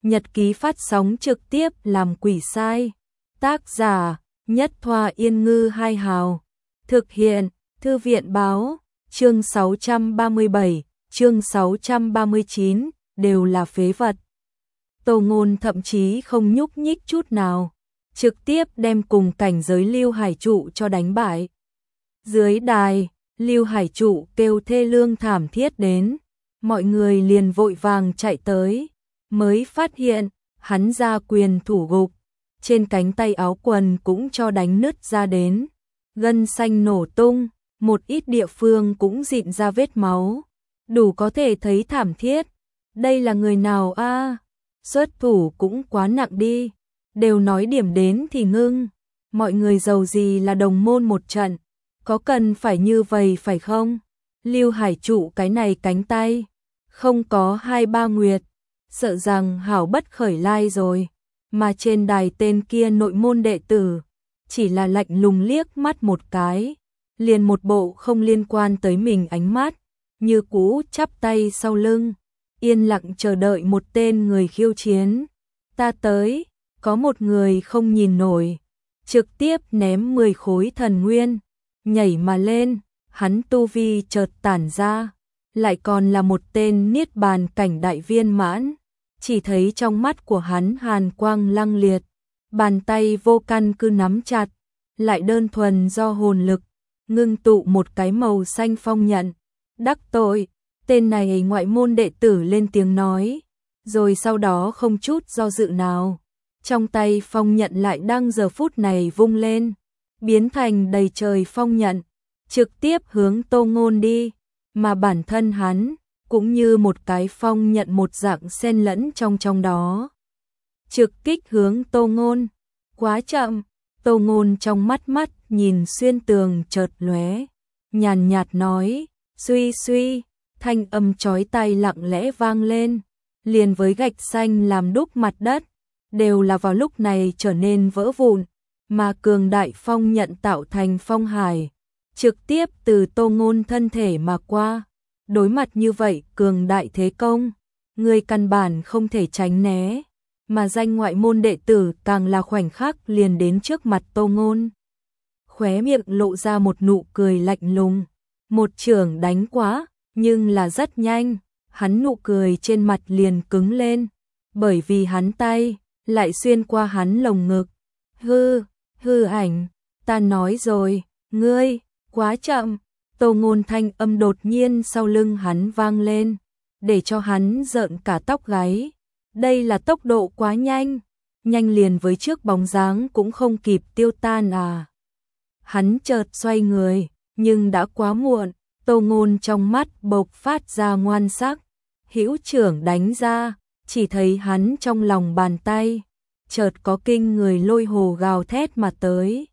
nhật ký phát sóng trực tiếp làm quỷ sai. Tác giả Nhất Thoa Yên Ngư Hai Hào. Thực hiện Thư viện Báo. Chương 637, chương 639 đều là phế vật. Tô Ngôn thậm chí không nhúc nhích chút nào, trực tiếp đem cùng cảnh giới Lưu Hải Trụ cho đánh bại. Dưới đài, Lưu Hải Trụ kêu thê lương thảm thiết đến, mọi người liền vội vàng chạy tới, mới phát hiện hắn ra quyền thủ gục, trên cánh tay áo quần cũng cho đánh nứt ra đến, gân xanh nổ tung, một ít địa phương cũng rịn ra vết máu, đủ có thể thấy thảm thiết. Đây là người nào a? Xuất thủ cũng quá nặng đi, đều nói điểm đến thì ngưng, mọi người giàu gì là đồng môn một trận, có cần phải như vậy phải không? Lưu Hải Trụ cái này cánh tay, không có 2-3 nguyệt, sợ rằng hảo bất khởi lai rồi, mà trên đài tên kia nội môn đệ tử, chỉ là lạnh lùng liếc mắt một cái, liền một bộ không liên quan tới mình ánh mắt, như cũ chắp tay sau lưng, yên lặng chờ đợi một tên người khiêu chiến. Ta tới, có một người không nhìn nổi, trực tiếp ném 10 khối thần nguyên, nhảy mà lên, hắn tu vi chợt tản ra, lại còn là một tên niết bàn cảnh đại viên mãn, chỉ thấy trong mắt của hắn hàn quang lăng liệt, bàn tay vô căn cứ nắm chặt, lại đơn thuần do hồn lực, ngưng tụ một cái màu xanh phong nhận. Đắc tội, tên này ngoại môn đệ tử lên tiếng nói, rồi sau đó không chút do dự nào, trong tay phong nhận lại đang giờ phút này vung lên, biến thành đầy trời phong nhận, trực tiếp hướng Tô Ngôn đi, mà bản thân hắn cũng như một cái phong nhận một dạng xen lẫn trong đó, trực kích hướng Tô Ngôn. Quá chậm, Tô Ngôn trong mắt nhìn xuyên tường chợt lóe, nhàn nhạt nói, suy suy, thanh âm chói tai lặng lẽ vang lên, liền với gạch xanh làm đúc mặt đất, đều là vào lúc này trở nên vỡ vụn, mà cường đại phong nhận tạo thành phong hải, trực tiếp từ Tô Ngôn thân thể mà qua. Đối mặt như vậy cường đại thế công, người căn bản không thể tránh né, mà danh ngoại môn đệ tử càng là khoảnh khắc liền đến trước mặt Tô Ngôn. Khóe miệng lộ ra một nụ cười lạnh lùng, một chưởng đánh quá, nhưng là rất nhanh, hắn nụ cười trên mặt liền cứng lên, bởi vì hắn tay lại xuyên qua hắn lồng ngực. Hư ảnh, ta nói rồi, ngươi, quá chậm. Tô Ngôn thanh âm đột nhiên sau lưng hắn vang lên, để cho hắn rợn cả tóc gáy. Đây là tốc độ quá nhanh, nhanh liền với trước bóng dáng cũng không kịp tiêu tan à. Hắn chợt xoay người, nhưng đã quá muộn, Tô Ngôn trong mắt bộc phát ra ngoan sắc, hữu trưởng đánh ra, chỉ thấy hắn trong lòng bàn tay, chợt có kinh người lôi hồ gào thét mà tới.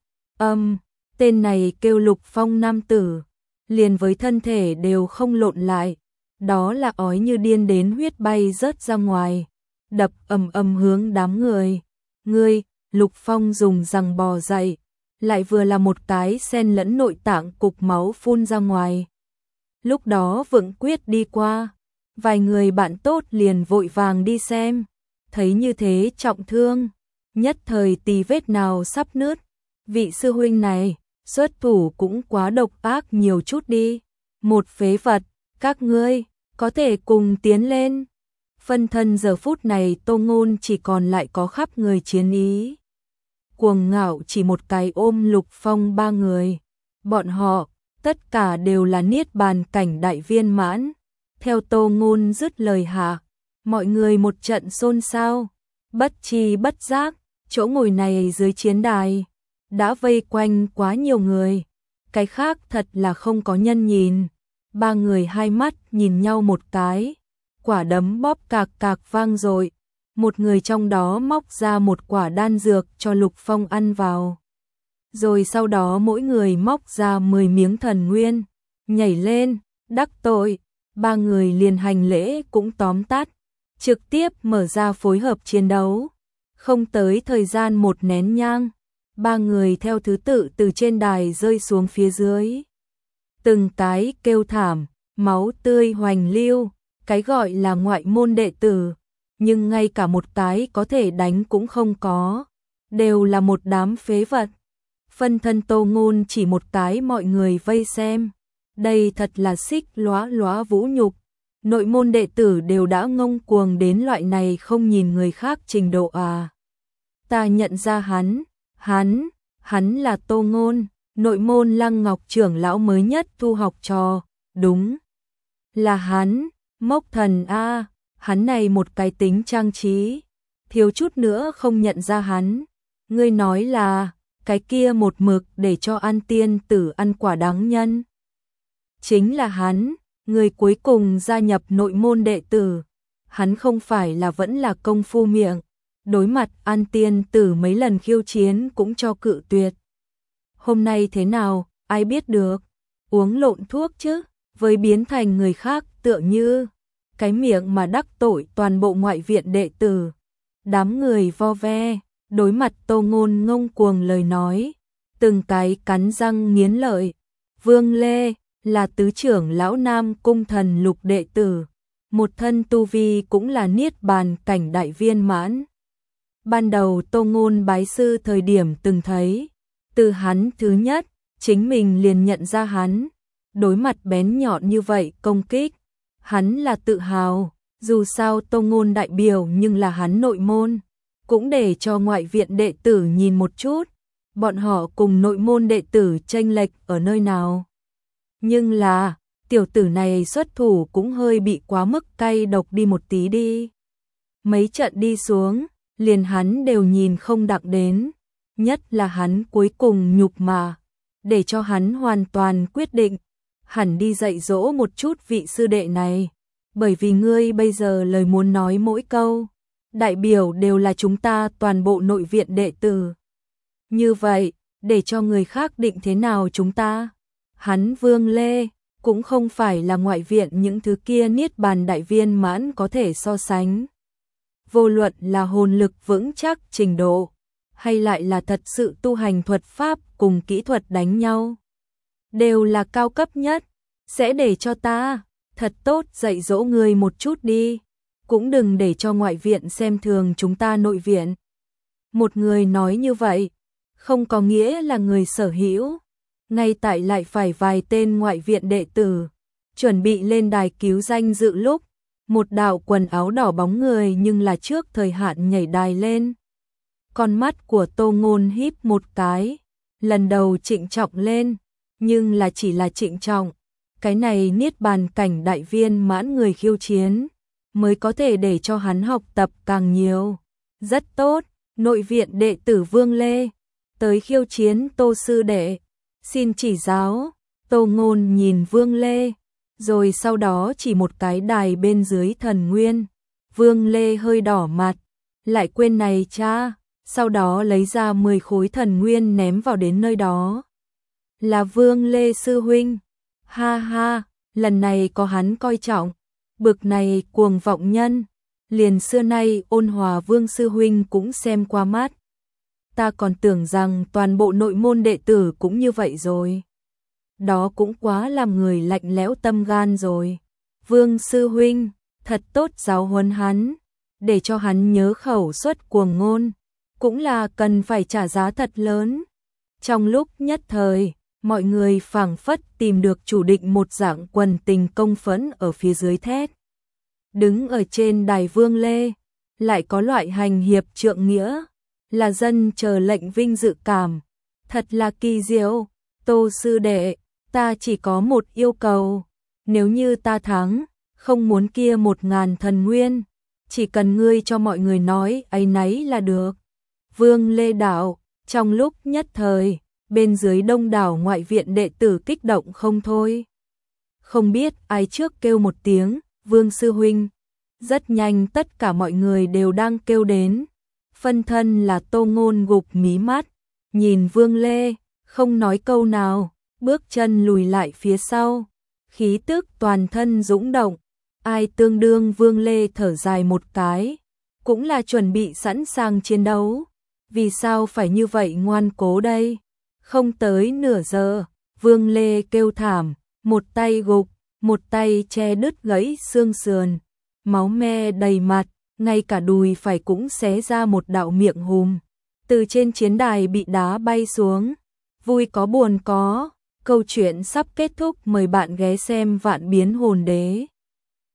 Tên này kêu Lục Phong nam tử, liền với thân thể đều không lộn lại, đó là ói như điên đến huyết bay rớt ra ngoài, đập ầm hướng đám người. Ngươi, Lục Phong dùng răng bò dậy, lại vừa là một cái xen lẫn nội tạng cục máu phun ra ngoài. Lúc đó Vượng Quyết đi qua, vài người bạn tốt liền vội vàng đi xem, thấy như thế trọng thương, nhất thời tì vết nào sắp nứt. Vị sư huynh này, xuất thủ cũng quá độc ác nhiều chút đi. Một phế vật, các ngươi có thể cùng tiến lên. Phân thân giờ phút này Tô Ngôn chỉ còn lại có khắp người chiến ý. Cuồng ngạo chỉ một cái ôm Lục Phong 3 người. Bọn họ, tất cả đều là niết bàn cảnh đại viên mãn. Theo Tô Ngôn dứt lời hạ, mọi người một trận xôn xao. Bất tri bất giác, chỗ ngồi này dưới chiến đài đã vây quanh quá nhiều người, cái khác thật là không có nhân nhìn. 3 người hai mắt nhìn nhau một cái, quả đấm bóp cạc cạc vang dội. Một người trong đó móc ra một quả đan dược cho Lục Phong ăn vào. Rồi sau đó mỗi người móc ra 10 miếng thần nguyên, nhảy lên, đắc tội. 3 người liền hành lễ cũng tóm tắt, trực tiếp mở ra phối hợp chiến đấu. Không tới thời gian một nén nhang, 3 người theo thứ tự từ trên đài rơi xuống phía dưới. Từng cái kêu thảm, máu tươi hoành lưu, cái gọi là ngoại môn đệ tử, nhưng ngay cả một cái có thể đánh cũng không có, đều là một đám phế vật. Phân thân Tô Ngôn chỉ một cái mọi người vây xem, đây thật là xích lóa lóa vũ nhục. Nội môn đệ tử đều đã ngông cuồng đến loại này không nhìn người khác trình độ à. Ta nhận ra hắn là Tô Ngôn, nội môn Lăng Ngọc trưởng lão mới nhất thu học trò, đúng là hắn, Mốc Thần a, hắn này một cái tính trang trí, thiếu chút nữa không nhận ra hắn. Ngươi nói là cái kia một mực để cho An Tiên Tử ăn quả đắng nhân. Chính là hắn, người cuối cùng gia nhập nội môn đệ tử. Hắn không phải là vẫn là công phu miệng, đối mặt An Tiên Tử mấy lần khiêu chiến cũng cho cự tuyệt. Hôm nay thế nào, ai biết được, uống lộn thuốc chứ, với biến thành người khác tựa như cái miệng mà đắc tội toàn bộ ngoại viện đệ tử. Đám người vo ve, đối mặt Tô Ngôn ngông cuồng lời nói, từng cái cắn răng nghiến lợi. Vương Lê là tứ trưởng lão Nam Cung Thần Lục đệ tử, một thân tu vi cũng là niết bàn cảnh đại viên mãn. Ban đầu Tô Ngôn bái sư thời điểm từng thấy, từ hắn thứ nhất, chính mình liền nhận ra hắn, đối mặt bén nhọn như vậy công kích, hắn là tự hào, dù sao Tô Ngôn đại biểu nhưng là hắn nội môn, cũng để cho ngoại viện đệ tử nhìn một chút, bọn họ cùng nội môn đệ tử chênh lệch ở nơi nào. Nhưng là, tiểu tử này xuất thủ cũng hơi bị quá mức cay độc đi một tí đi. Mấy trận đi xuống, liền hắn đều nhìn không đặng đến, nhất là hắn cuối cùng nhục mà, để cho hắn hoàn toàn quyết định, hẳn đi dạy dỗ một chút vị sư đệ này, bởi vì ngươi bây giờ lời muốn nói mỗi câu, đại biểu đều là chúng ta toàn bộ nội viện đệ tử. Như vậy, để cho người khác định thế nào chúng ta? Hắn Vương Lê, cũng không phải là ngoại viện những thứ kia niết bàn đại viên mãn có thể so sánh. Vô luận là hồn lực vững chắc trình độ, hay lại là thật sự tu hành thuật pháp cùng kỹ thuật đánh nhau, đều là cao cấp nhất, sẽ để cho ta thật tốt dạy dỗ người một chút đi, cũng đừng để cho ngoại viện xem thường chúng ta nội viện. Một người nói như vậy, không có nghĩa là người sở hữu, ngay tại lại phải vài tên ngoại viện đệ tử, chuẩn bị lên đài cứu danh dự lúc, một đạo quần áo đỏ bóng người nhưng là trước thời hạn nhảy đài lên. Con mắt của Tô Ngôn híp một cái, lần đầu trịnh trọng lên, nhưng là chỉ là trịnh trọng, cái này niết bàn cảnh đại viên mãn người khiêu chiến, mới có thể để cho hắn học tập càng nhiều. Rất tốt, nội viện đệ tử Vương Lê, tới khiêu chiến Tô sư đệ, xin chỉ giáo. Tô Ngôn nhìn Vương Lê, rồi sau đó chỉ một cái đài bên dưới thần nguyên. Vương Lê hơi đỏ mặt, lại quên này cha, sau đó lấy ra 10 khối thần nguyên ném vào đến nơi đó. Là Vương Lê sư huynh, ha ha, lần này có hắn coi trọng, bực này cuồng vọng nhân, liền xưa nay ôn hòa Vương sư huynh cũng xem qua mắt. Ta còn tưởng rằng toàn bộ nội môn đệ tử cũng như vậy rồi. Đó cũng quá làm người lạnh lẽo tâm gan rồi. Vương sư huynh, thật tốt giáo huấn hắn, để cho hắn nhớ khẩu suất cuồng ngôn, cũng là cần phải trả giá thật lớn. Trong lúc nhất thời, mọi người phảng phất tìm được chủ định một dạng quần tình công phẫn ở phía dưới thét. Đứng ở trên đài Vương Lê, lại có loại hành hiệp trượng nghĩa, là dân chờ lệnh vinh dự cảm, thật là kỳ diệu. Tô sư đệ, ta chỉ có một yêu cầu, nếu như ta thắng, không muốn kia 1000 thần nguyên, chỉ cần ngươi cho mọi người nói ấy nấy là được. Vương Lê đạo, trong lúc nhất thời, bên dưới đông đảo ngoại viện đệ tử kích động không thôi. Không biết ai trước kêu một tiếng, Vương sư huynh. Rất nhanh tất cả mọi người đều đang kêu đến. Phân thân là Tô Ngôn gục mí mắt, nhìn Vương Lê, không nói câu nào, bước chân lùi lại phía sau, khí tức toàn thân dũng động. Ai tương đương Vương Lê thở dài một cái, cũng là chuẩn bị sẵn sàng chiến đấu. Vì sao phải như vậy ngoan cố đây? Không tới nửa giờ, Vương Lê kêu thảm, một tay gục, một tay che đứt gãy xương sườn, máu me đầy mặt, ngay cả đùi phải cũng xé ra một đạo miệng hùm. Từ trên chiến đài bị đá bay xuống. Vui có buồn có. Câu chuyện sắp kết thúc, mời bạn ghé xem Vạn Biến Hồn Đế.